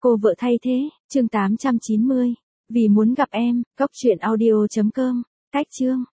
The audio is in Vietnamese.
Cô vợ thay thế, chương 890. Vì muốn gặp em, cóc truyện audio.com. Cách chương.